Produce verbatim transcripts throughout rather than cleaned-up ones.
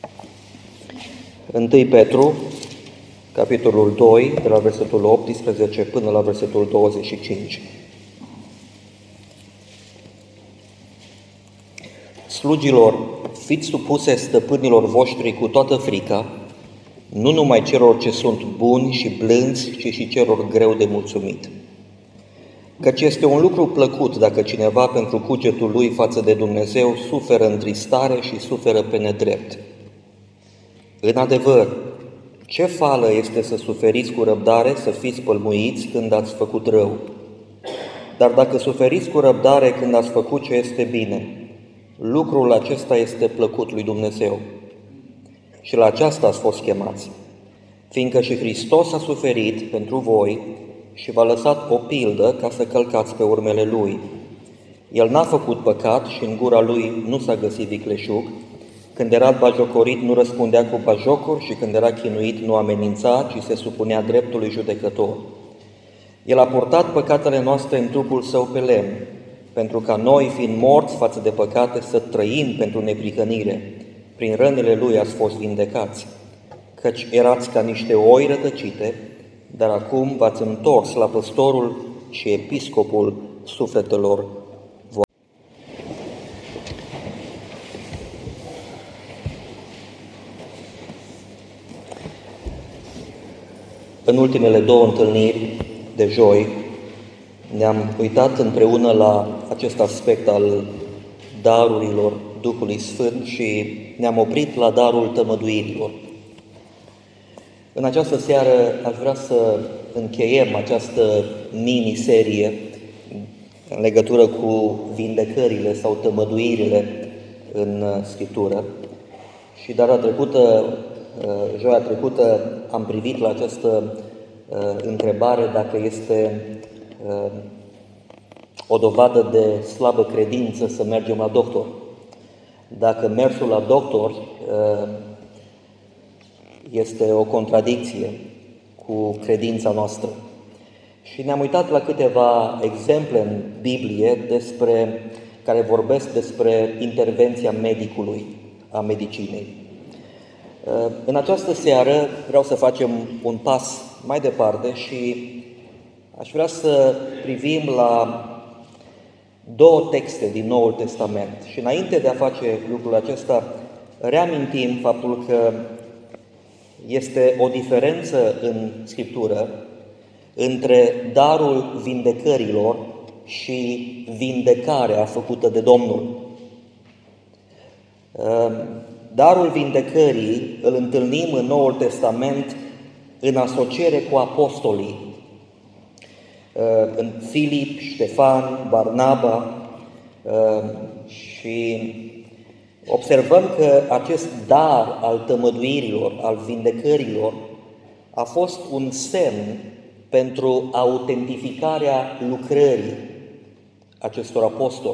întâi Petru, capitolul doi, de la versetul optsprezece până la versetul douăzeci și cinci. Slugilor, fiți supuse stăpânilor voștri cu toată frica, nu numai celor ce sunt buni și blânzi, ci și celor greu de mulțumit. Căci este un lucru plăcut dacă cineva pentru cugetul lui față de Dumnezeu suferă întristare și suferă pe nedrept. În adevăr, ce fală este să suferiți cu răbdare, să fiți pălmuiți când ați făcut rău. Dar dacă suferiți cu răbdare când ați făcut ce este bine, lucrul acesta este plăcut lui Dumnezeu. Și la aceasta ați fost chemați, fiindcă și Hristos a suferit pentru voi și v-a lăsat o pildă ca să călcați pe urmele Lui. El n-a făcut păcat și în gura Lui nu s-a găsit vicleșug. Când era batjocorit, nu răspundea cu batjocuri și când era chinuit, nu amenința, ci se supunea dreptului judecător. El a purtat păcatele noastre în trupul Său pe lemn, pentru ca noi, fiind morți față de păcate, să trăim pentru neprihănire. Prin rănile Lui ați fost vindecați, căci erați ca niște oi rătăcite, dar acum v-ați întors la păstorul și episcopul sufletelor voastre. În ultimele două întâlniri de joi ne-am uitat împreună la acest aspect al darurilor Duhului Sfânt și ne-am oprit la darul tămăduirilor. În această seară aș vrea să încheiem această miniserie în legătură cu vindecările sau tămăduirile în Scriptură. Și data trecută, joia trecută, am privit la această întrebare dacă este o dovadă de slabă credință să mergem la doctor. Dacă mersul la doctor este o contradicție cu credința noastră. Și ne-am uitat la câteva exemple în Biblie despre, care vorbesc despre intervenția medicului, a medicinei. În această seară vreau să facem un pas mai departe și aș vrea să privim la două texte din Noul Testament. Și înainte de a face lucrul acesta, reamintim faptul că este o diferență în Scriptură între darul vindecărilor și vindecarea făcută de Domnul. Darul vindecării îl întâlnim în Noul Testament în asociere cu apostolii, în Filip, Ștefan, Barnaba, și observăm că acest dar al tămăduirilor, al vindecărilor, a fost un semn pentru autentificarea lucrării acestor apostoli.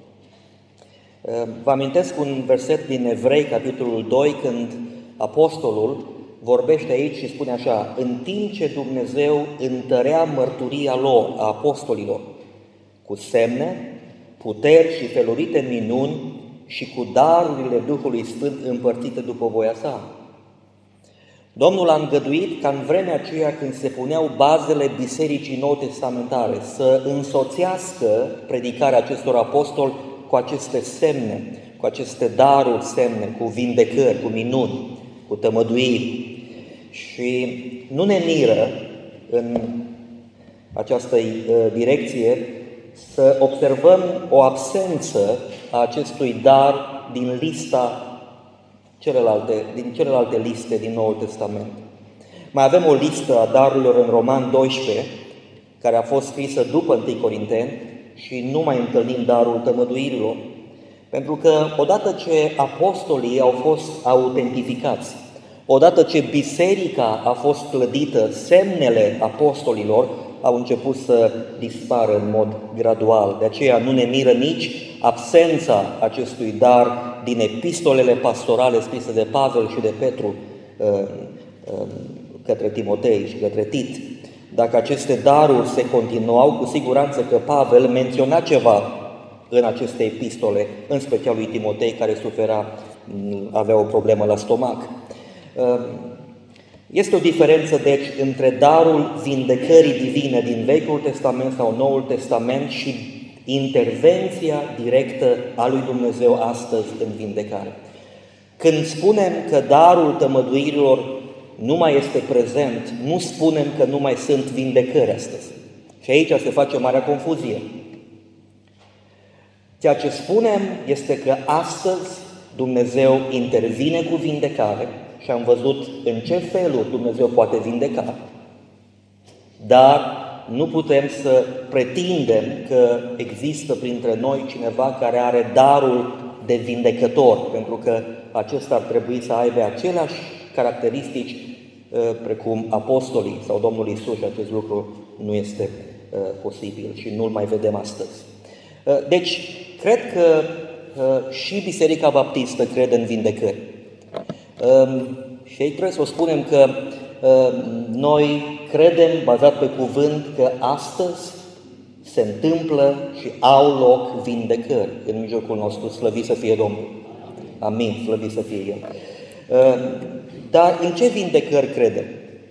Vă amintesc un verset din Evrei, capitolul doi, când apostolul vorbește aici și spune așa: în timp ce Dumnezeu întărea mărturia lor, a apostolilor, cu semne, puteri și felurite minuni și cu darurile Duhului Sfânt împărțite după voia sa. Domnul a îngăduit ca în vremea aceea când se puneau bazele Bisericii Nou Testamentare să însoțească predicarea acestor apostoli cu aceste semne, cu aceste daruri semne, cu vindecări, cu minuni, cu tămăduiri. Și nu ne miră în această direcție să observăm o absență a acestui dar din lista celelalte, din celelalte liste din Noul Testament. Mai avem o listă a darurilor în Roman doisprezece, care a fost scrisă după întâi Corinteni, și nu mai întâlnim darul tămăduirilor. Pentru că odată ce apostolii au fost autentificați, odată ce biserica a fost clădită, semnele apostolilor au început să dispară în mod gradual. De aceea nu ne miră nici absența acestui dar din epistolele pastorale scrise de Pavel și de Petru către Timotei și către Tit. Dacă aceste daruri se continuau, cu siguranță că Pavel menționa ceva în aceste epistole, în special lui Timotei, care sufera avea o problemă la stomac. Este o diferență, deci, între darul vindecării divine din Vechiul Testament sau Noul Testament și intervenția directă a lui Dumnezeu astăzi în vindecare. Când spunem că darul tămăduirilor nu mai este prezent, nu spunem că nu mai sunt vindecări astăzi. Și aici se face o mare confuzie. Ceea ce spunem este că astăzi Dumnezeu intervine cu vindecare și am văzut în ce feluri Dumnezeu poate vindeca, dar nu putem să pretindem că există printre noi cineva care are darul de vindecător, pentru că acesta ar trebui să aibă aceleași caracteristici precum apostolii sau Domnul Iisus, și acest lucru nu este posibil și nu-l mai vedem astăzi. Deci, cred că și Biserica Baptistă crede în vindecări. Și aici trebuie să o spunem că noi credem, bazat pe cuvânt, că astăzi se întâmplă și au loc vindecări în mijlocul nostru, slăvit să fie Domnul. Amin, slăvit să fie El. Dar în ce vindecări credem?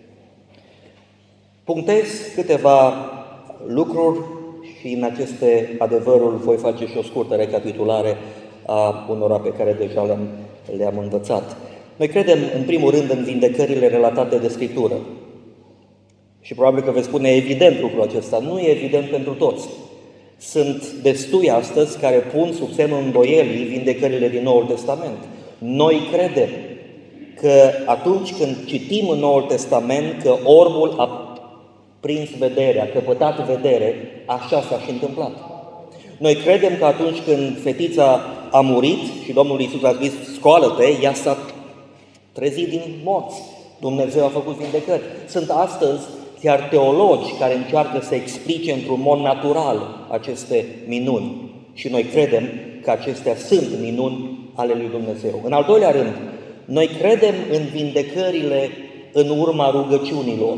Punctez câteva lucruri și în aceste adevăruri voi face și o scurtă recapitulare a unora pe care deja le-am, le-am învățat. Noi credem, în primul rând, în vindecările relatate de Scriptură. Și probabil că veți spune, evident lucrul acesta. Nu e evident pentru toți. Sunt destui astăzi care pun sub semnul îndoielii vindecările din Noul Testament. Noi credem că atunci când citim în Noul Testament că orbul a prins vedere, a căpătat vedere, așa s-a și întâmplat. Noi credem că atunci când fetița a murit și Domnul Iisus a zis, scoală-te, ea s-a trezit din morți. Dumnezeu a făcut vindecări. Sunt astăzi chiar teologi care încearcă să explice într-un mod natural aceste minuni. Și noi credem că acestea sunt minuni ale lui Dumnezeu. În al doilea rând, noi credem în vindecările în urma rugăciunilor.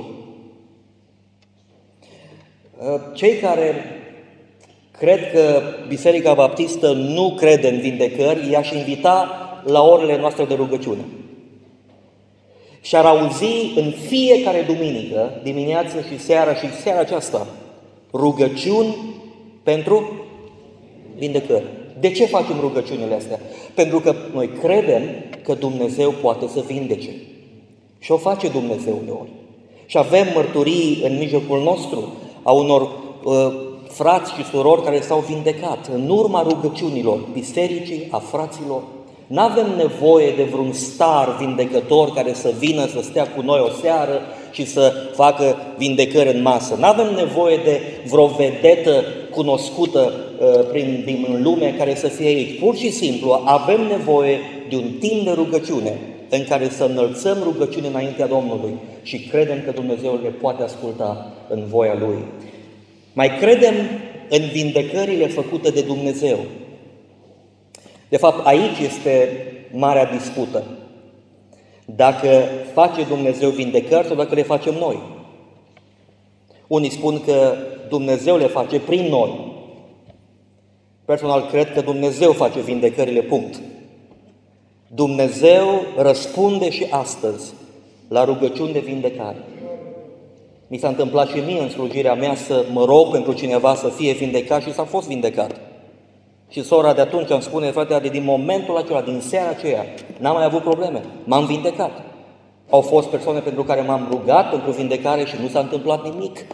Cei care cred că Biserica Baptistă nu crede în vindecări, i-aș invita la orele noastre de rugăciune. Și ar auzi în fiecare duminică, dimineață și seara și seara aceasta, rugăciuni pentru vindecări. De ce facem rugăciunile astea? Pentru că noi credem că Dumnezeu poate să vindece. Și o face Dumnezeu uneori. Și avem mărturii în mijlocul nostru a unor uh, frați și surori care s-au vindecat în urma rugăciunilor bisericii, a fraților. N-avem nevoie de vreun star vindecător care să vină să stea cu noi o seară și să facă vindecări în masă. N-avem nevoie de vreo vedetă cunoscută uh, prin, din lume care să fie aici. Pur și simplu avem nevoie de un timp de rugăciune în care să înălțăm rugăciune înaintea Domnului și credem că Dumnezeu le poate asculta în voia Lui. Mai credem în vindecările făcute de Dumnezeu. De fapt, aici este marea dispută. Dacă face Dumnezeu vindecări sau dacă le facem noi. Unii spun că Dumnezeu le face prin noi. Personal, cred că Dumnezeu face vindecările, punct. Dumnezeu răspunde și astăzi la rugăciuni de vindecare. Mi s-a întâmplat și mie în slujirea mea să mă rog pentru cineva să fie vindecat și s-a fost vindecat. Și sora de atunci îmi spune, frate, din momentul acela, din seara aceea, n-am mai avut probleme, m-am vindecat. Au fost persoane pentru care m-am rugat pentru vindecare și nu s-a întâmplat nimic.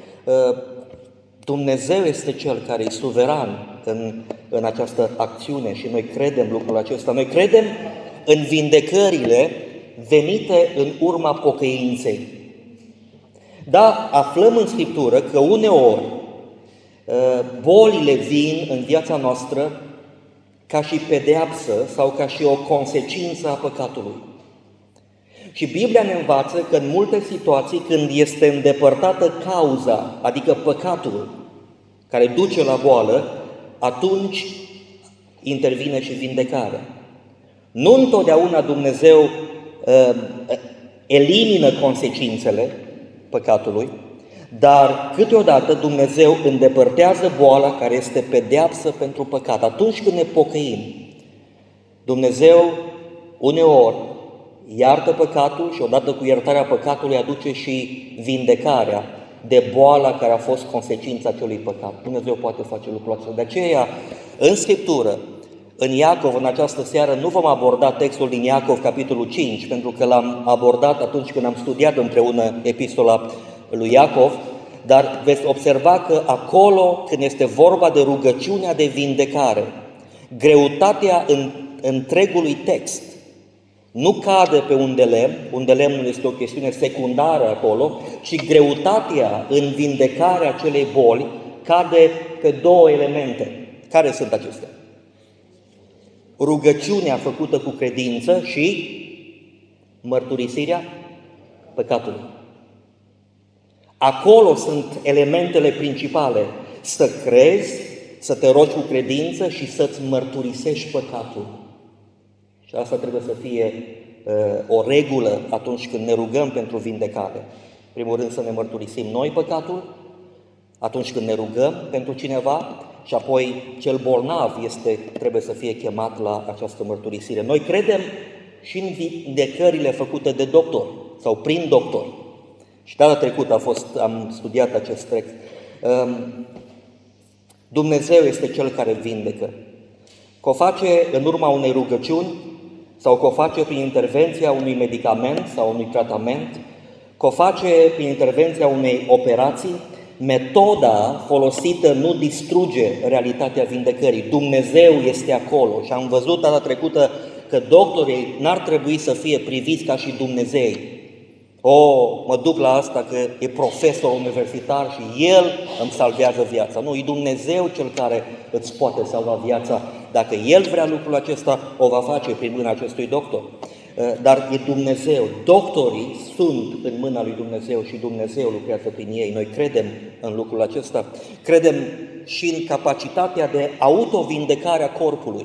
Dumnezeu este Cel care e suveran în, în această acțiune și noi credem lucrul acesta. Noi credem în vindecările venite în urma pocăinței. Da, aflăm în Scriptură că uneori bolile vin în viața noastră ca și pedeapsă sau ca și o consecință a păcatului. Și Biblia ne învață că în multe situații, când este îndepărtată cauza, adică păcatul care duce la boală, atunci intervine și vindecarea. Nu întotdeauna Dumnezeu uh, elimină consecințele păcatului, dar câteodată Dumnezeu îndepărtează boala care este pedeapsă pentru păcat. Atunci când ne pocăim, Dumnezeu uneori iartă păcatul și odată cu iertarea păcatului aduce și vindecarea de boala care a fost consecința acelui păcat. Dumnezeu poate face lucrul acesta. De aceea, în Scriptură, în Iacov, în această seară, nu vom aborda textul din Iacov, capitolul cinci, pentru că l-am abordat atunci când am studiat împreună epistola lui Iacov, dar veți observa că acolo, când este vorba de rugăciunea de vindecare, greutatea în, întregului text nu cade pe un de lemn, unde lemnul este o chestiune secundară acolo, ci greutatea în vindecarea acelei boli cade pe două elemente. Care sunt acestea? Rugăciunea făcută cu credință și mărturisirea păcatului. Acolo sunt elementele principale. Să crezi, să te rogi cu credință și să-ți mărturisești păcatul. Și asta trebuie să fie uh, o regulă atunci când ne rugăm pentru vindecare. În primul rând să ne mărturisim noi păcatul, atunci când ne rugăm pentru cineva, și apoi cel bolnav este, trebuie să fie chemat la această mărturisire. Noi credem și în vindecările făcute de doctor sau prin doctor. Și data trecută a fost, am studiat acest text. Dumnezeu este Cel care vindecă. Că o face în urma unei rugăciuni sau că o face prin intervenția unui medicament sau unui tratament, că o face prin intervenția unei operații, metoda folosită nu distruge realitatea vindecării. Dumnezeu este acolo și am văzut data trecută că doctorii n-ar trebui să fie priviți ca și Dumnezei. O, mă duc la asta că e profesor universitar și el îmi salvează viața. Nu, e Dumnezeu Cel care îți poate salva viața. Dacă El vrea lucrul acesta, o va face prin mâna acestui doctor. Dar e Dumnezeu. Doctorii sunt în mâna lui Dumnezeu și Dumnezeu lucrează prin ei. Noi credem în lucrul acesta. Credem și în capacitatea de autovindecare a corpului.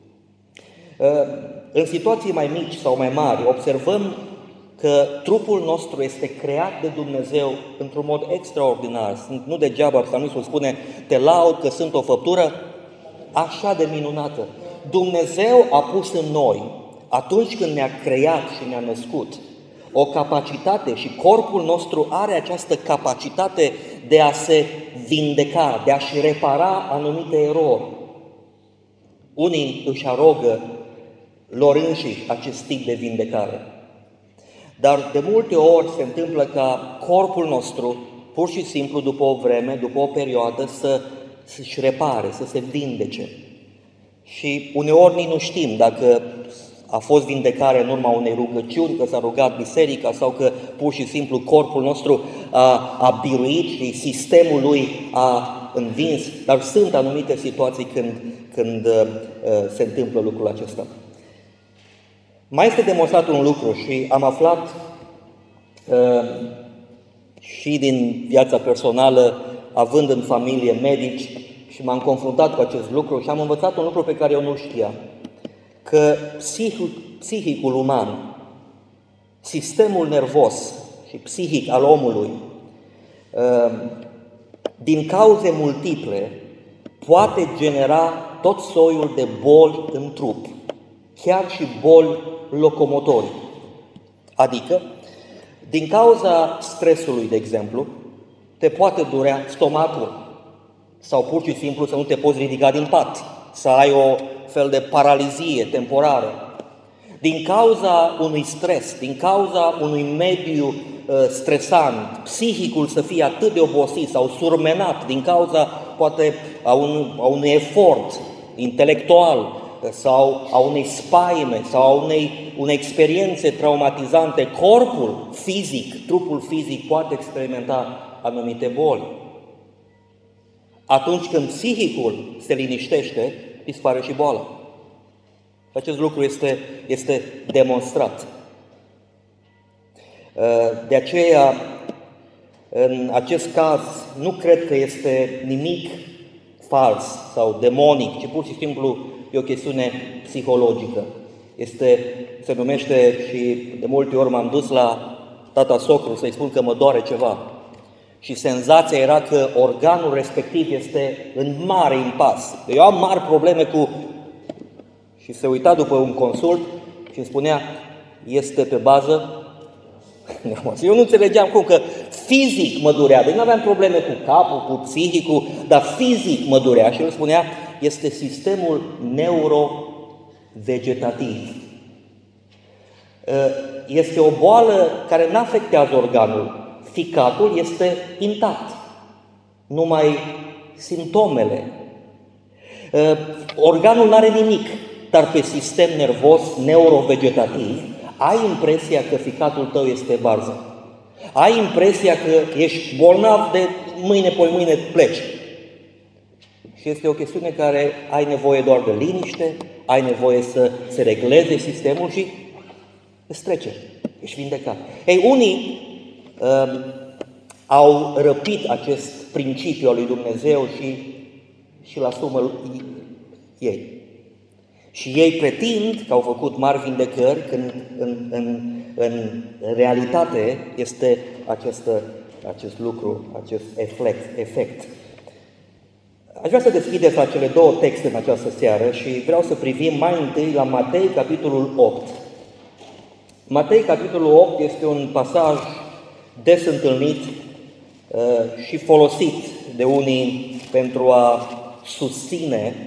În situații mai mici sau mai mari, observăm că trupul nostru este creat de Dumnezeu într-un mod extraordinar. Nu degeaba psalmistul spune, te laud că sunt o făptură așa de minunată. Dumnezeu a pus în noi, atunci când ne-a creat și ne-a născut, o capacitate și corpul nostru are această capacitate de a se vindeca, de a-și repara anumite erori. Unii își arogă lor înșiși acest tip de vindecare. Dar de multe ori se întâmplă ca corpul nostru, pur și simplu, după o vreme, după o perioadă, să să-și repare, să se vindece. Și uneori nici nu știm dacă a fost vindecare în urma unei rugăciuni, că s-a rugat biserica sau că pur și simplu corpul nostru a, a biruit și sistemul lui a învins. Dar sunt anumite situații când, când uh, se întâmplă lucrul acesta. Mai este demonstrat un lucru și am aflat uh, și din viața personală, având în familie medici, și m-am confruntat cu acest lucru și am învățat un lucru pe care eu nu știam. Că psihicul, psihicul uman, sistemul nervos și psihic al omului, din cauze multiple, poate genera tot soiul de boli în trup, chiar și boli locomotorii. Adică, din cauza stresului, de exemplu, te poate durea stomacul sau pur și simplu să nu te poți ridica din pat, să ai o fel de paralizie temporară. Din cauza unui stres, din cauza unui mediu uh, stresant, psihicul să fie atât de obosit sau surmenat din cauza poate a, un, a unui efort intelectual sau a unei spaime sau a unei, unei experiențe traumatizante, corpul fizic, trupul fizic poate experimenta anumite boli. Atunci când psihicul se liniștește, dispare și boala. Acest lucru este, este demonstrat. De aceea, în acest caz, nu cred că este nimic fals sau demonic, ci pur și simplu e o chestiune psihologică. Este, se numește, și de multe ori m-am dus la tata socru să-i spun că mă doare ceva. Și senzația era că organul respectiv este în mare impas. Eu am mari probleme cu... Și se uita după un consult Și îmi spunea, este pe bază. Eu nu înțelegeam cum că fizic mă durea, deci nu aveam probleme cu capul, cu psihicul, dar fizic mă durea. Și el spunea, este sistemul neurovegetativ. Este o boală care nu afectează organul. Ficatul este intact, numai simptomele. Organul nu are nimic, dar pe sistem nervos neurovegetativ ai impresia că ficatul tău este barză. Ai impresia că ești bolnav de mâine, poi mâine pleci. Și este o chestiune care ai nevoie doar de liniște, ai nevoie să se regleze sistemul și îți trece, ești vindecat. Ei, unii uh, au răpit acest principiu al lui Dumnezeu și, și îl asumă ei. Și ei pretind că au făcut mari vindecări, când în, în, în realitate este acest, acest lucru, acest efect, efect. Aș vrea să deschideți la cele două texte în această seară și vreau să privim mai întâi la Matei, capitolul opt. Matei, capitolul opt, este un pasaj des întâlnit uh, și folosit de unii pentru a susține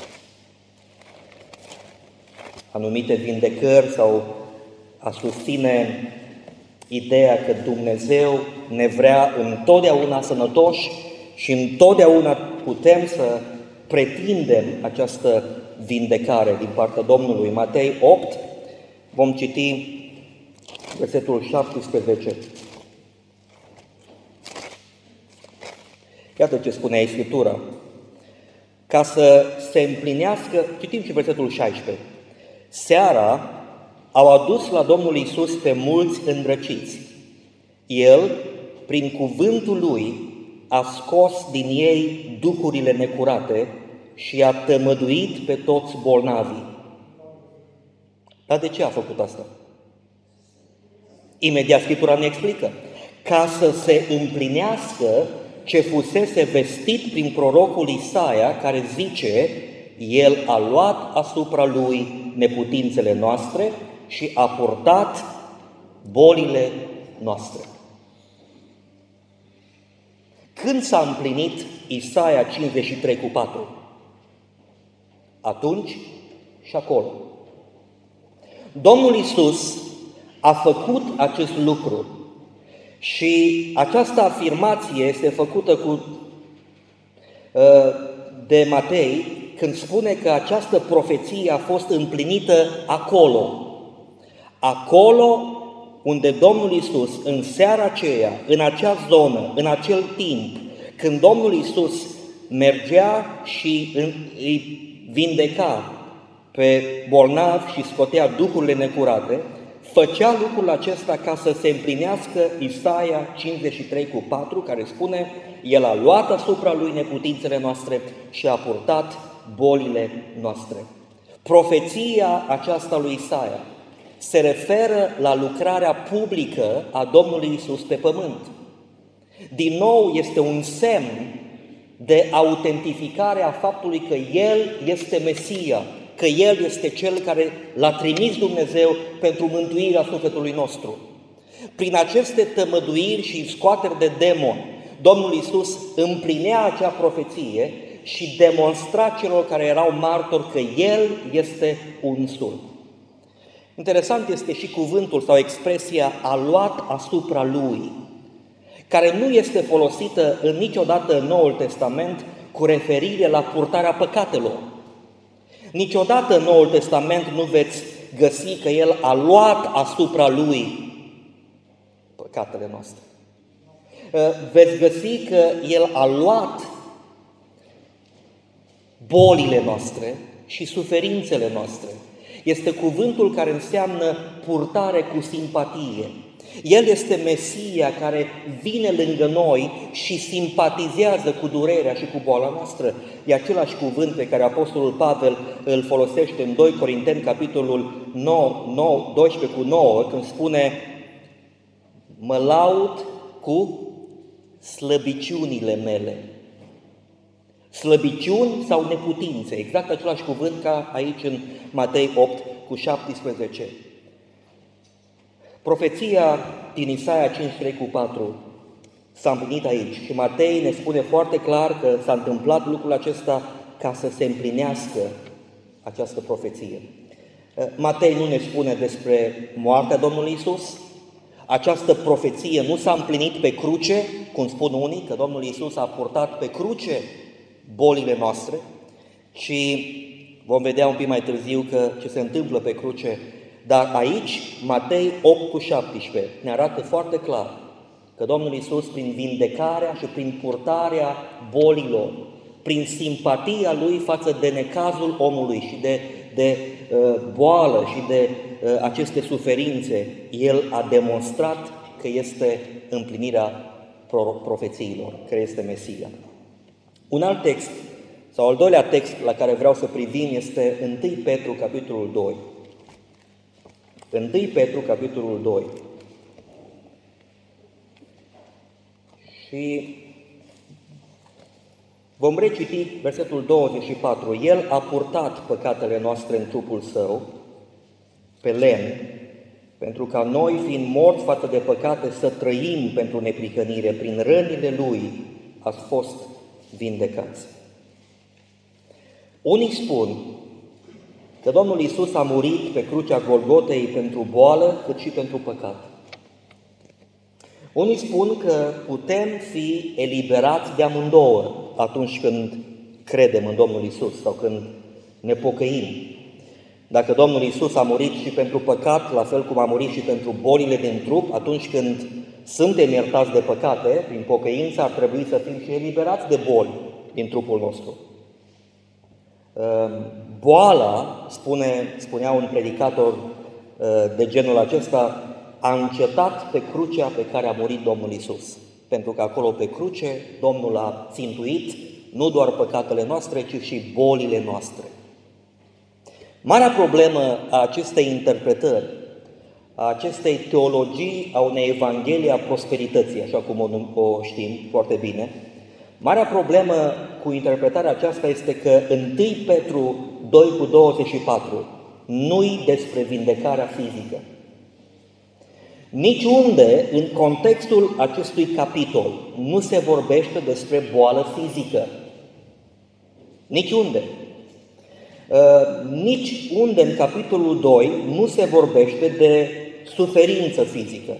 anumite vindecări sau a susține ideea că Dumnezeu ne vrea întotdeauna sănătoși și întotdeauna putem să pretindem această vindecare din partea Domnului. Matei opt, vom citi versetul șaptesprezece. Iată ce spune aici Scriptura. Ca să se împlinească, citim și versetul șaisprezece. Seara au adus la Domnul Iisus pe mulți îndrăciți. El, prin cuvântul Lui, a scos din ei duhurile necurate și a tămăduit pe toți bolnavii. Dar de ce a făcut asta? Imediat Scriptura ne explică. Ca să se împlinească ce fusese vestit prin prorocul Isaia, care zice, El a luat asupra Lui neputințele noastre și a purtat bolile noastre. Când s-a împlinit Isaia cincizeci și trei cu patru? Atunci și acolo. Domnul Iisus a făcut acest lucru și această afirmație este făcută cu, de Matei când spune că această profeție a fost împlinită acolo. Acolo unde Domnul Iisus, în seara aceea, în acea zonă, în acel timp, când Domnul Iisus mergea și îi vindeca pe bolnavi și scotea duhurile necurate, făcea lucrul acesta ca să se împlinească Isaia cincizeci și trei cu patru, care spune, El a luat asupra Lui neputințele noastre și a purtat bolile noastre. Profeția aceasta lui Isaia se referă la lucrarea publică a Domnului Iisus pe pământ. Din nou, este un semn de autentificare a faptului că El este Mesia, că El este Cel care l-a trimis Dumnezeu pentru mântuirea sufletului nostru. Prin aceste tămăduiri și scoateri de demoni, Domnul Iisus împlinea acea profeție și demonstra celor care erau martori că El este unsul. Interesant este și cuvântul sau expresia a luat asupra Lui, care nu este folosită în niciodată în Noul Testament cu referire la purtarea păcatelor. Niciodată în Noul Testament nu veți găsi că El a luat asupra Lui păcatele noastre. Veți găsi că El a luat bolile noastre și suferințele noastre. Este cuvântul care înseamnă purtare cu simpatie. El este Mesia care vine lângă noi și simpatizează cu durerea și cu boala noastră. E același cuvânt pe care Apostolul Pavel îl folosește în doi Corinteni, capitolul nouă, doisprezece cu nouă, când spune: mă laud cu slăbiciunile mele. Slăbiciuni sau neputințe, exact același cuvânt ca aici în Matei opt cu șaptesprezece. Profeția din Isaia cinci trei cu patru s-a împlinit aici și Matei ne spune foarte clar că s-a întâmplat lucrul acesta ca să se împlinească această profeție. Matei nu ne spune despre moartea Domnului Iisus. Această profeție nu s-a împlinit pe cruce, cum spun unii, că Domnul Iisus a purtat pe cruce bolile noastre, ci vom vedea un pic mai târziu că ce se întâmplă pe cruce. Dar aici, Matei opt cu șaptesprezece ne arată foarte clar că Domnul Iisus, prin vindecarea și prin purtarea bolilor, prin simpatia Lui față de necazul omului și de, de uh, boală și de uh, aceste suferințe, El a demonstrat că este împlinirea pro- profețiilor, că este Mesia. Un alt text, sau al doilea text la care vreau să privim este unu Petru, capitolul doi. unu Petru, capitolul doi. Și vom reciti versetul douăzeci și patru. El a purtat păcatele noastre în trupul Său, pe lemn, pentru ca noi, fiind morți față de păcate, să trăim pentru neprihănire. Prin rănile Lui ați fost vindecați. Unii spun că Domnul Iisus a murit pe crucea Golgotei pentru boală, cât și pentru păcat. Unii spun că putem fi eliberați de amândouă atunci când credem în Domnul Iisus sau când ne pocăim. Dacă Domnul Iisus a murit și pentru păcat, la fel cum a murit și pentru bolile din trup, atunci când suntem iertați de păcate, prin pocăință ar trebui să fim și eliberați de boli din trupul nostru. Boala, spune, spunea un predicator de genul acesta, a încetat pe crucea pe care a murit Domnul Iisus. Pentru că acolo pe cruce Domnul a țintuit nu doar păcatele noastre, ci și bolile noastre. Marea problemă a acestei interpretări, a acestei teologii, a unei evanghelii a prosperității, așa cum o, o știm foarte bine, marea problemă cu interpretarea aceasta este că unu Petru doi cu douăzeci și patru nu-i despre vindecarea fizică. Niciunde, în contextul acestui capitol, nu se vorbește despre boală fizică. Niciunde. Uh, nici unde în capitolul doi nu se vorbește de suferință fizică.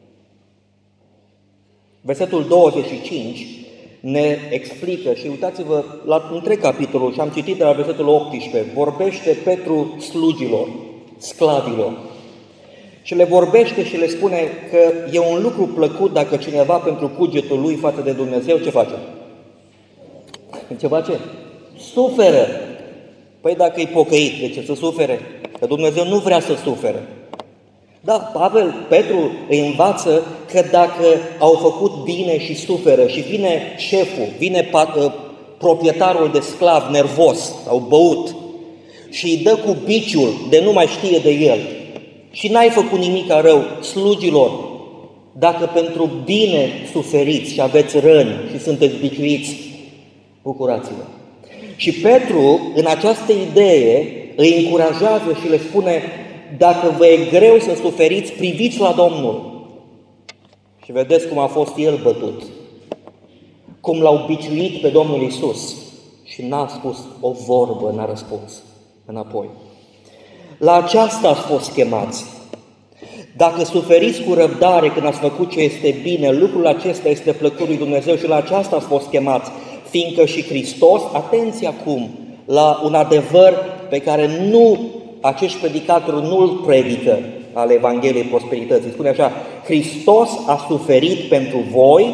Versetul douăzeci și cinci ne explică, și uitați-vă la întreg capitolul, și am citit de la versetul optsprezece, vorbește Petru slugilor, sclavilor. Și le vorbește și le spune că e un lucru plăcut dacă cineva pentru cugetul lui față de Dumnezeu, ce face? Ce face? Suferă. Păi dacă e pocăit, de ce să sufere? Că Dumnezeu nu vrea să sufere. Da, Pavel, Petru îi învață că dacă au făcut bine și suferă și vine șeful, vine proprietarul de sclav nervos sau băut și îi dă cu biciul de nu mai știe de el și n-ai făcut nimic rău, slugilor, dacă pentru bine suferiți și aveți răni și sunteți biciuiți, bucurați-vă. Și Petru, în această idee, îi încurajează și le spune, dacă vă e greu să suferiți, priviți la Domnul. Și vedeți cum a fost El bătut, cum l-au biciuit pe Domnul Iisus și n-a spus o vorbă, n-a răspuns înapoi. La aceasta ați fost chemați. Dacă suferiți cu răbdare când ați făcut ce este bine, lucrul acesta este plăcut lui Dumnezeu și la aceasta ați fost chemați, fiindcă și Hristos, atenție acum, la un adevăr pe care nu acești predicatori nu-l predică al Evangheliei Prosperității. Spune așa, Hristos a suferit pentru voi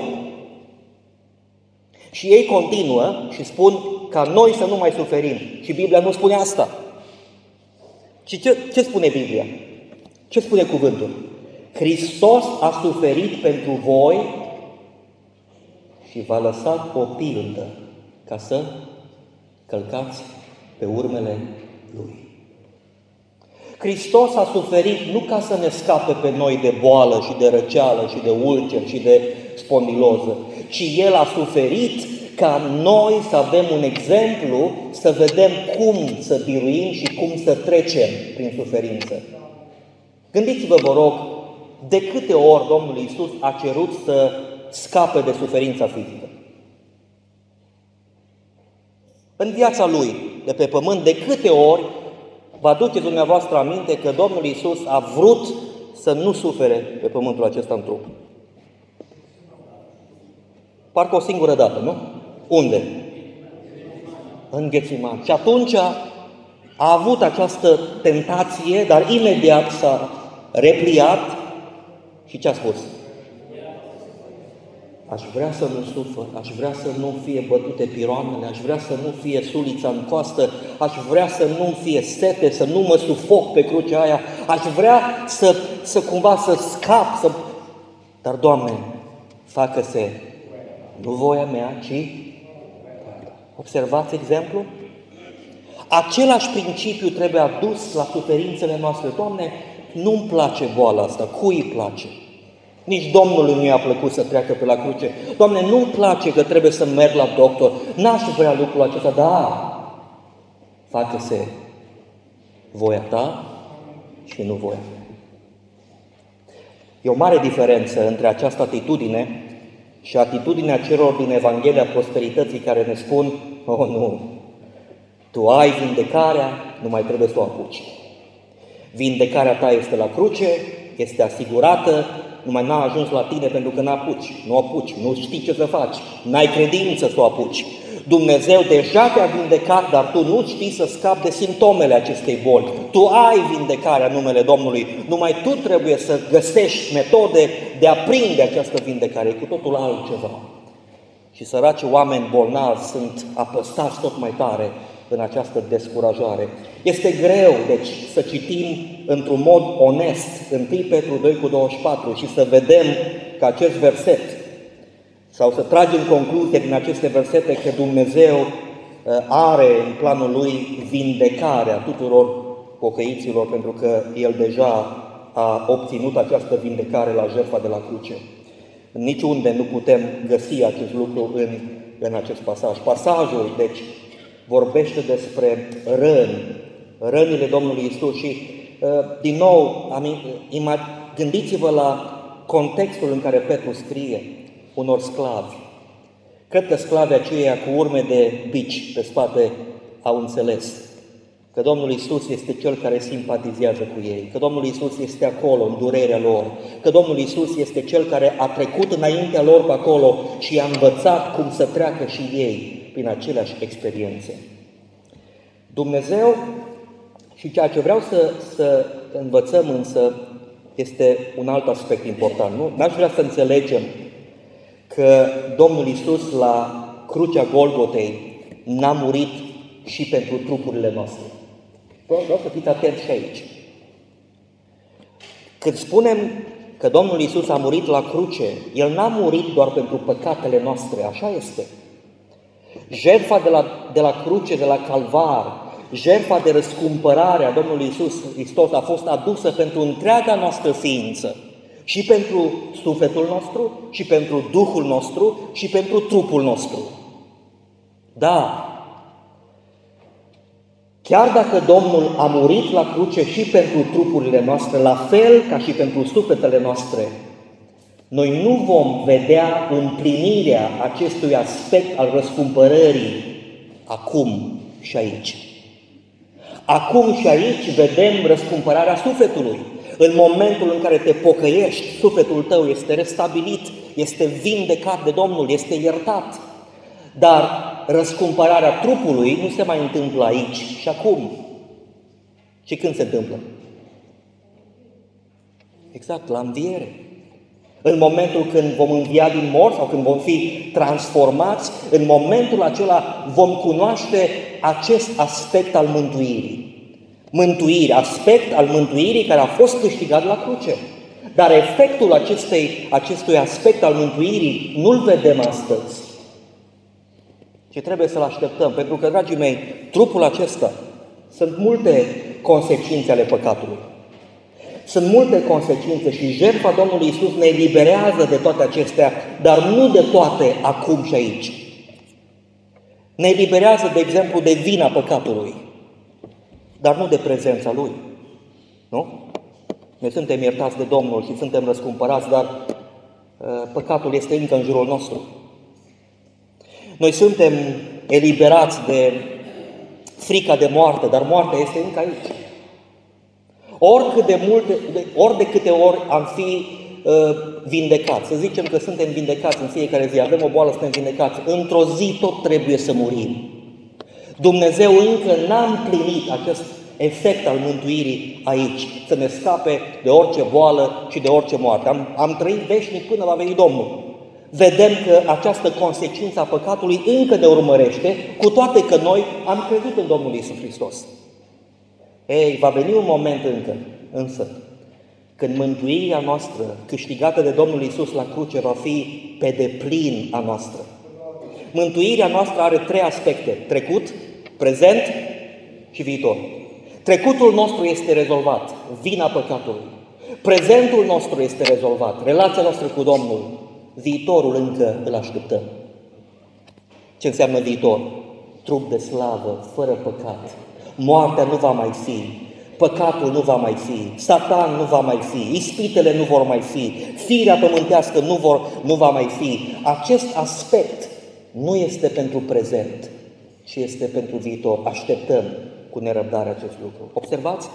și ei continuă și spun ca noi să nu mai suferim. Și Biblia nu spune asta. Și ce, ce spune Biblia? Ce spune cuvântul? Hristos a suferit pentru voi și v-a lăsat o pildă ca să călcați pe urmele Lui. Hristos a suferit nu ca să ne scape pe noi de boală și de răceală și de ulcer și de spondiloză, ci El a suferit ca noi să avem un exemplu, să vedem cum să biruim și cum să trecem prin suferință. Gândiți-vă, vă rog, de câte ori Domnul Iisus a cerut să scape de suferința fizică? În viața Lui, de pe pământ, de câte ori vă aduceți dumneavoastră aminte că Domnul Iisus a vrut să nu sufere pe pământul acesta în trup? Parcă o singură dată, nu? Unde? În Ghețiman. Și atunci a avut această tentație, dar imediat s-a repliat și ce a spus? Aș vrea să nu sufăr, aș vrea să nu fie bătute piroanele, aș vrea să nu fie sulița în coastă, aș vrea să nu fie sete, să nu mă sufoc pe crucea aia, aș vrea să, să cumva să scap, să... Dar, Doamne, facă-se nu voia mea, ci... Observați exemplu? Același principiu trebuie adus la suferințele noastre. Doamne, nu-mi place boala asta, cui îi place? Nici Domnului nu i-a plăcut să treacă pe la cruce. Doamne, nu-mi place că trebuie să merg la doctor, n-aș vrea lucrul acesta, da, facă-se voia Ta și nu voia mea. E o mare diferență între această atitudine și atitudinea celor din Evanghelia Prosperității care ne spun: oh, nu, tu ai vindecarea, nu mai trebuie să o apuci. Vindecarea ta este la cruce, este asigurată, numai n-a ajuns la tine pentru că n-apuci, nu apuci, nu știi ce să faci, n-ai credință să o apuci. Dumnezeu deja te-a vindecat, dar tu nu știi să scapi de simptomele acestei boli. Tu ai vindecarea în numele Domnului, numai tu trebuie să găsești metode de a prinde această vindecare, e cu totul altceva. Și săraci oameni bolnavi sunt apăsați tot mai tare în această descurajare. Este greu, deci, să citim într-un mod onest întâi Petru doi cu douăzeci și patru și să vedem că acest verset, sau să tragem concluzie din aceste versete că Dumnezeu are în planul Lui vindecarea tuturor pocăiților, pentru că El deja a obținut această vindecare la jertfa de la cruce. Niciunde nu putem găsi acest lucru în, în acest pasaj. Pasajul, deci, vorbește despre răni, rănile Domnului Iisus și, din nou, gândiți-vă la contextul în care Petru scrie unor sclavi. Cred că sclavii aceia cu urme de bici pe spate au înțeles că Domnul Iisus este Cel care simpatizează cu ei, că Domnul Iisus este acolo în durerea lor, că Domnul Iisus este Cel care a trecut înaintea lor pe acolo și i-a învățat cum să treacă și ei prin aceleași experiențe. Dumnezeu, și ceea ce vreau să, să învățăm însă, este un alt aspect important. Nu? N-aș vrea să înțelegem că Domnul Iisus la crucea Golgotei n-a murit și pentru trupurile noastre. Vreau să fiți atenți și aici. Când spunem că Domnul Iisus a murit la cruce, El n-a murit doar pentru păcatele noastre, așa este. Jertfa de la, de la cruce, de la Calvar, jertfa de răscumpărare a Domnului Iisus Hristos a fost adusă pentru întreaga noastră ființă, și pentru sufletul nostru, și pentru Duhul nostru, și pentru trupul nostru. Da, chiar dacă Domnul a murit la cruce și pentru trupurile noastre, la fel ca și pentru sufletele noastre, noi nu vom vedea împlinirea acestui aspect al răscumpărării acum și aici. Acum și aici vedem răscumpărarea sufletului. În momentul în care te pocăiești, sufletul tău este restabilit, este vindecat de Domnul, este iertat. Dar răscumpărarea trupului nu se mai întâmplă aici și acum. Și când se întâmplă? Exact, la înviere. În momentul când vom învia din morți sau când vom fi transformați, în momentul acela vom cunoaște acest aspect al mântuirii. Mântuire, aspect al mântuirii care a fost câștigat la cruce. Dar efectul acestei, acestui aspect al mântuirii nu-l vedem astăzi, ci trebuie să-l așteptăm. Pentru că, dragii mei, trupul acesta, sunt multe consecințe ale păcatului. Sunt multe consecințe și jertfa Domnului Iisus ne eliberează de toate acestea, dar nu de toate acum și aici. Ne eliberează, de exemplu, de vina păcatului, dar nu de prezența Lui. Nu? Noi suntem iertați de Domnul și suntem răscumpărați, dar uh, păcatul este încă în jurul nostru. Noi suntem eliberați de frica de moarte, dar moartea este încă aici. Oricât de multe, ori de câte ori am fi uh, vindecați, să zicem că suntem vindecați în fiecare zi, avem o boală, suntem vindecați, într-o zi tot trebuie să murim. Dumnezeu încă n-a împlinit acest efect al mântuirii aici, să ne scape de orice boală și de orice moarte. Am, am trăit veșnic până va veni Domnul. Vedem că această consecință a păcatului încă ne urmărește, cu toate că noi am crezut în Domnul Iisus Hristos. Ei, va veni un moment încă, însă, când mântuirea noastră, câștigată de Domnul Iisus la cruce, va fi pe deplin a noastră. Mântuirea noastră are trei aspecte: trecut, prezent și viitor. Trecutul nostru este rezolvat, vina păcatului. Prezentul nostru este rezolvat, relația noastră cu Domnul. Viitorul încă îl așteptăm. Ce înseamnă viitor? Trup de slavă, fără păcat. Moartea nu va mai fi, păcatul nu va mai fi, Satan nu va mai fi, ispitele nu vor mai fi, firea pământească nu, vor, nu va mai fi. Acest aspect nu este pentru prezent, ci este pentru viitor. Așteptăm cu nerăbdare acest lucru. Observați?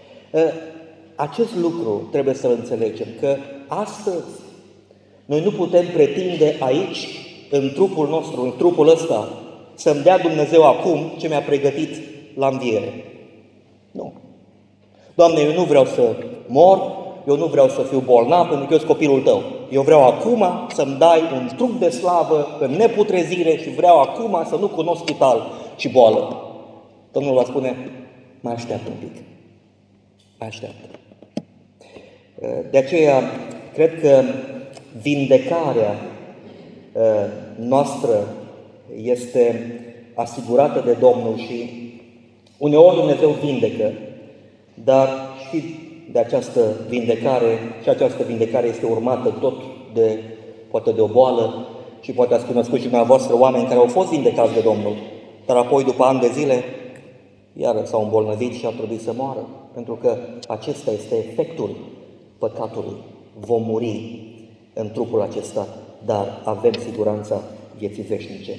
Acest lucru trebuie să-l înțelegem, că astăzi noi nu putem pretinde aici, în trupul nostru, în trupul ăsta, să-mi dea Dumnezeu acum ce mi-a pregătit la înviere. Nu. Doamne, eu nu vreau să mor, eu nu vreau să fiu bolnav, pentru că eu sunt copilul Tău. Eu vreau acum să-mi dai un trup de slavă în neputrezire și vreau acum să nu cunosc spital și boală. Domnul va spune: mai așteaptă un pic. Mai așteaptă. De aceea, cred că vindecarea noastră este asigurată de Domnul și uneori Dumnezeu vindecă, dar și de această vindecare, și această vindecare este urmată tot de, poate de o boală, și poate ați cunoscut și dumneavoastră oameni care au fost vindecați de Domnul, dar apoi, după ani de zile, iară s-au îmbolnăvit și au trebuit să moară, pentru că acesta este efectul păcatului. Vom muri în trupul acesta, dar avem siguranța vieții veșnice.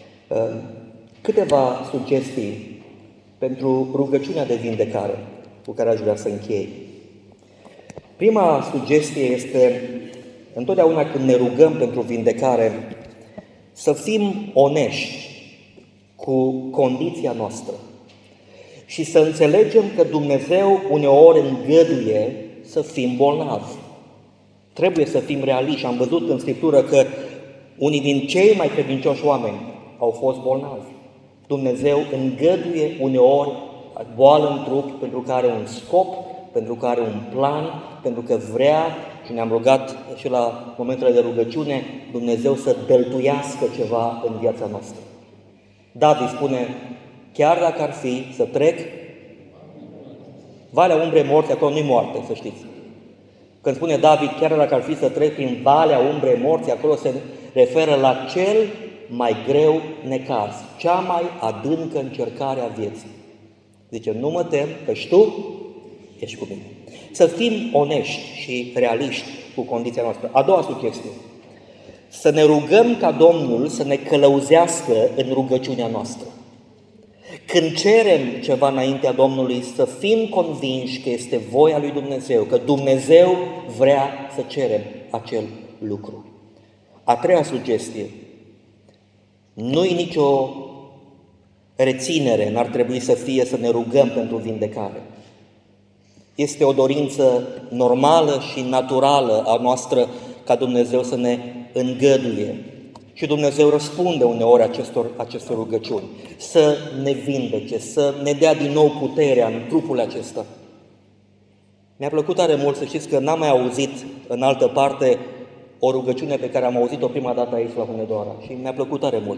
Câteva sugestii pentru rugăciunea de vindecare cu care aș vrea să închei. Prima sugestie este, întotdeauna când ne rugăm pentru vindecare, să fim onești cu condiția noastră și să înțelegem că Dumnezeu uneori îngăduie să fim bolnavi. Trebuie să fim realiști. Am văzut în Scriptură că unii din cei mai credincioși oameni au fost bolnavi. Dumnezeu îngăduie uneori boală în trup pentru că are un scop, pentru că are un plan, pentru că vrea, și ne-am rugat și la momentele de rugăciune, Dumnezeu să dăltuiască ceva în viața noastră. David spune: chiar dacă ar fi să trec valea umbrei morții, acolo nu-i moarte, să știți. Când spune David, chiar dacă ar fi să trec prin valea umbrei morții, acolo se referă la cel mai greu necaz, cea mai adâncă încercare a vieții. Zice: nu mă tem, căci Tu ești cu mine. Să fim onești și realiști cu condiția noastră. A doua sugestie: să ne rugăm ca Domnul să ne călăuzească în rugăciunea noastră. Când cerem ceva înaintea Domnului, să fim convinși că este voia lui Dumnezeu, că Dumnezeu vrea să cerem acel lucru. A treia sugestie: nu-i nicio reținere, n-ar trebui să fie să ne rugăm pentru vindecare. Este o dorință normală și naturală a noastră ca Dumnezeu să ne îngăduie. Și Dumnezeu răspunde uneori acestor, acestor rugăciuni, să ne vindece, să ne dea din nou puterea în trupul acesta. Mi-a plăcut tare mult să știți că n-am mai auzit în altă parte o rugăciune pe care am auzit-o prima dată aici la Hunedoara și mi-a plăcut tare mult.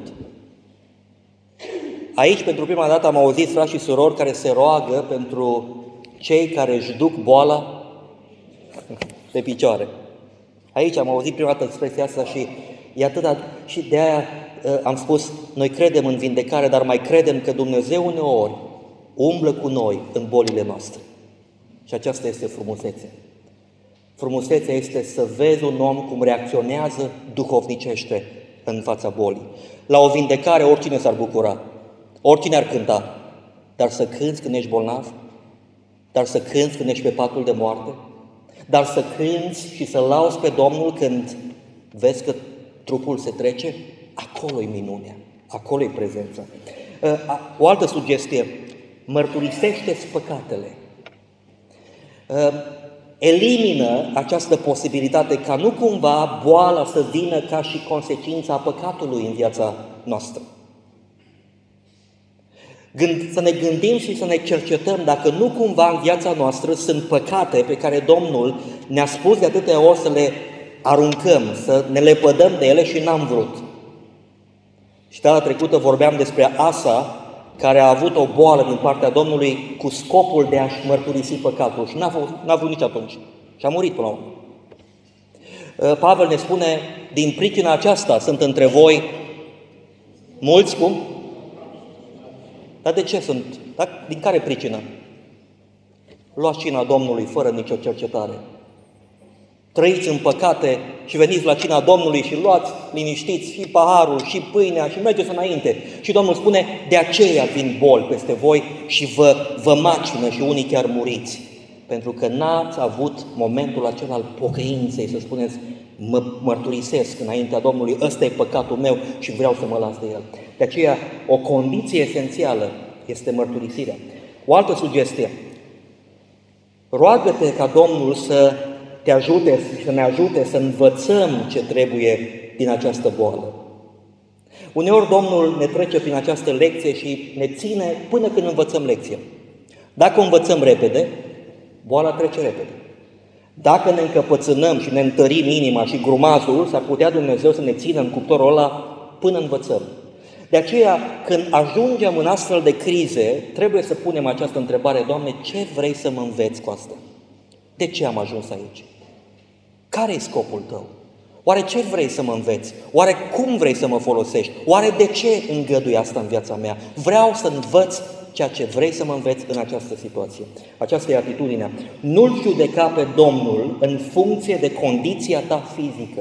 Aici, pentru prima dată, am auzit frați și surori care se roagă pentru cei care își duc boala pe picioare. Aici am auzit prima dată expresia asta și E atâta, și de aia am spus, noi credem în vindecare, dar mai credem că Dumnezeu uneori umblă cu noi în bolile noastre. Și aceasta este frumusețea. Frumusețea este să vezi un om cum reacționează duhovnicește în fața bolii. La o vindecare oricine s-ar bucura, oricine ar cânta, dar să cânți când ești bolnav, dar să cânți când ești pe patul de moarte, dar să cânți și să lauzi pe Domnul când vezi că trupul se trece, acolo-i minunea, acolo-i prezența. O altă sugestie, mărturisește-ți păcatele. Elimină această posibilitate ca nu cumva boala să vină ca și consecința a păcatului în viața noastră. Gând, să ne gândim și să ne cercetăm dacă nu cumva în viața noastră sunt păcate pe care Domnul ne-a spus de atâtea ori să le aruncăm, să ne lepădăm de ele și n-am vrut. Și data trecută vorbeam despre Asa, care a avut o boală din partea Domnului cu scopul de a-și mărturisi păcatul și n-a vrut, n-a vrut nici atunci. Și a murit până la urmă. Pavel ne spune, din pricina aceasta sunt între voi mulți, cum? Dar de ce sunt? Da? Din care pricină? Luați cina Domnului fără nicio cercetare. Trăiți în păcate și veniți la cina Domnului și luați liniștiți și paharul și pâinea și mergeți înainte. Și Domnul spune, de aceea vin boli peste voi și vă, vă macină și unii chiar muriți. Pentru că n-ați avut momentul acela al pocăinței, să spuneți, mă mărturisesc înaintea Domnului, ăsta e păcatul meu și vreau să mă las de el. De aceea, o condiție esențială este mărturisirea. O altă sugestie, roagă-te ca Domnul să te ajute și să ne ajute să învățăm ce trebuie din această boală. Uneori Domnul ne trece prin această lecție și ne ține până când învățăm lecția. Dacă o învățăm repede, boala trece repede. Dacă ne încăpățânăm și ne întărim inima și grumazul, s-ar putea Dumnezeu să ne țină în cuptorul ăla până învățăm. De aceea, când ajungem în astfel de crize, trebuie să punem această întrebare, Doamne, ce vrei să mă înveți cu asta? De ce am ajuns aici? Care e scopul Tău? Oare ce vrei să mă înveți? Oare cum vrei să mă folosești? Oare de ce îngădui asta în viața mea? Vreau să învăț ceea ce vrei să mă înveți în această situație. Aceasta e atitudinea. Nu-L judeca pe Domnul în funcție de condiția ta fizică.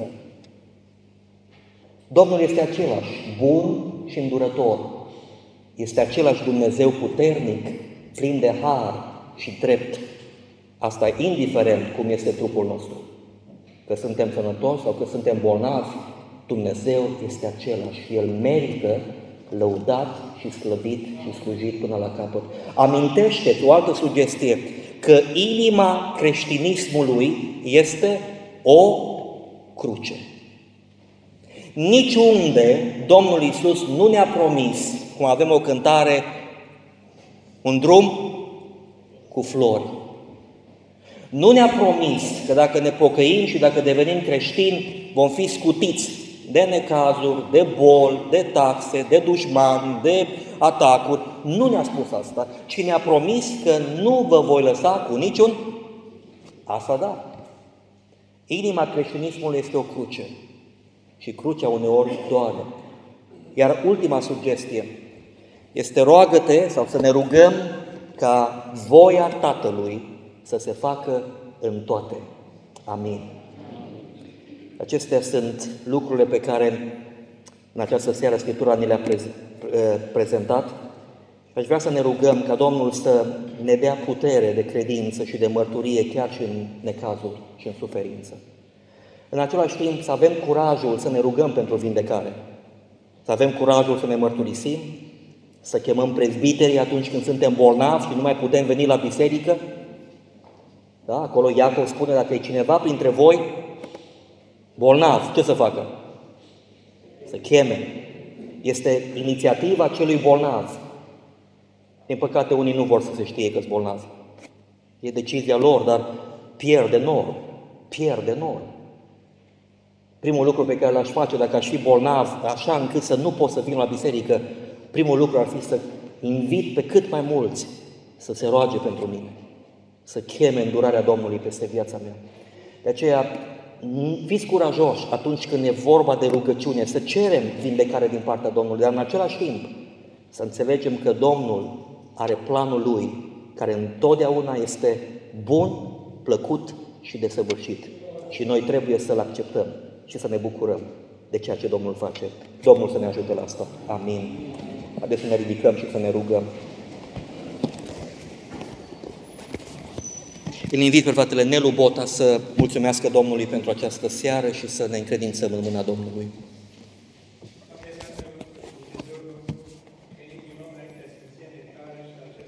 Domnul este același, bun și îndurător. Este același Dumnezeu puternic, plin de har și drept. Asta indiferent cum este trupul nostru. Că suntem sănătoși sau că suntem bolnavi, Dumnezeu este același și El merită lăudat și slăvit și slujit până la capăt. Amintește-ți o altă sugestie, că inima creștinismului este o cruce. Niciunde Domnul Iisus nu ne-a promis, cum avem o cântare, un drum cu flori. Nu ne-a promis că dacă ne pocăim și dacă devenim creștini, vom fi scutiți de necazuri, de boli, de taxe, de dușmani, de atacuri. Nu ne-a spus asta, ci ne-a promis că nu vă voi lăsa cu niciun asa da. Inima creștinismului este o cruce și crucea uneori doare. Iar ultima sugestie este roagă-te sau să ne rugăm ca voia Tatălui să se facă în toate. Amin. Acestea sunt lucrurile pe care în această seară Scriptura ni le-a prezentat. Aș vrea să ne rugăm ca Domnul să ne dea putere de credință și de mărturie chiar și în necazuri și în suferință. În același timp să avem curajul să ne rugăm pentru vindecare, să avem curajul să ne mărturisim, să chemăm prezbiterii atunci când suntem bolnavi și nu mai putem veni la biserică. Da? Acolo Iacov spune, dacă e cineva printre voi bolnav, ce să facă? Să cheme. Este inițiativa celui bolnav. Din păcate, unii nu vor să se știe că-s bolnavi. E decizia lor, dar pierde nor. Pierde nor. Primul lucru pe care l-aș face dacă aș fi bolnav, așa încât să nu pot să vin la biserică, primul lucru ar fi să invit pe cât mai mulți să se roage pentru mine, să cheme îndurarea Domnului peste viața mea. De aceea, Fiți curajoși atunci când e vorba de rugăciune, să cerem vindecare din partea Domnului, dar în același timp să înțelegem că Domnul are planul Lui, care întotdeauna este bun, plăcut și desăvârșit. Și noi trebuie să-L acceptăm și să ne bucurăm de ceea ce Domnul face. Domnul să ne ajute la asta. Amin. Haideți să ne ridicăm și să ne rugăm. Îl invit pe fratele Nelu Bota să mulțumească Domnului pentru această seară și să ne încredințăm în mâna Domnului.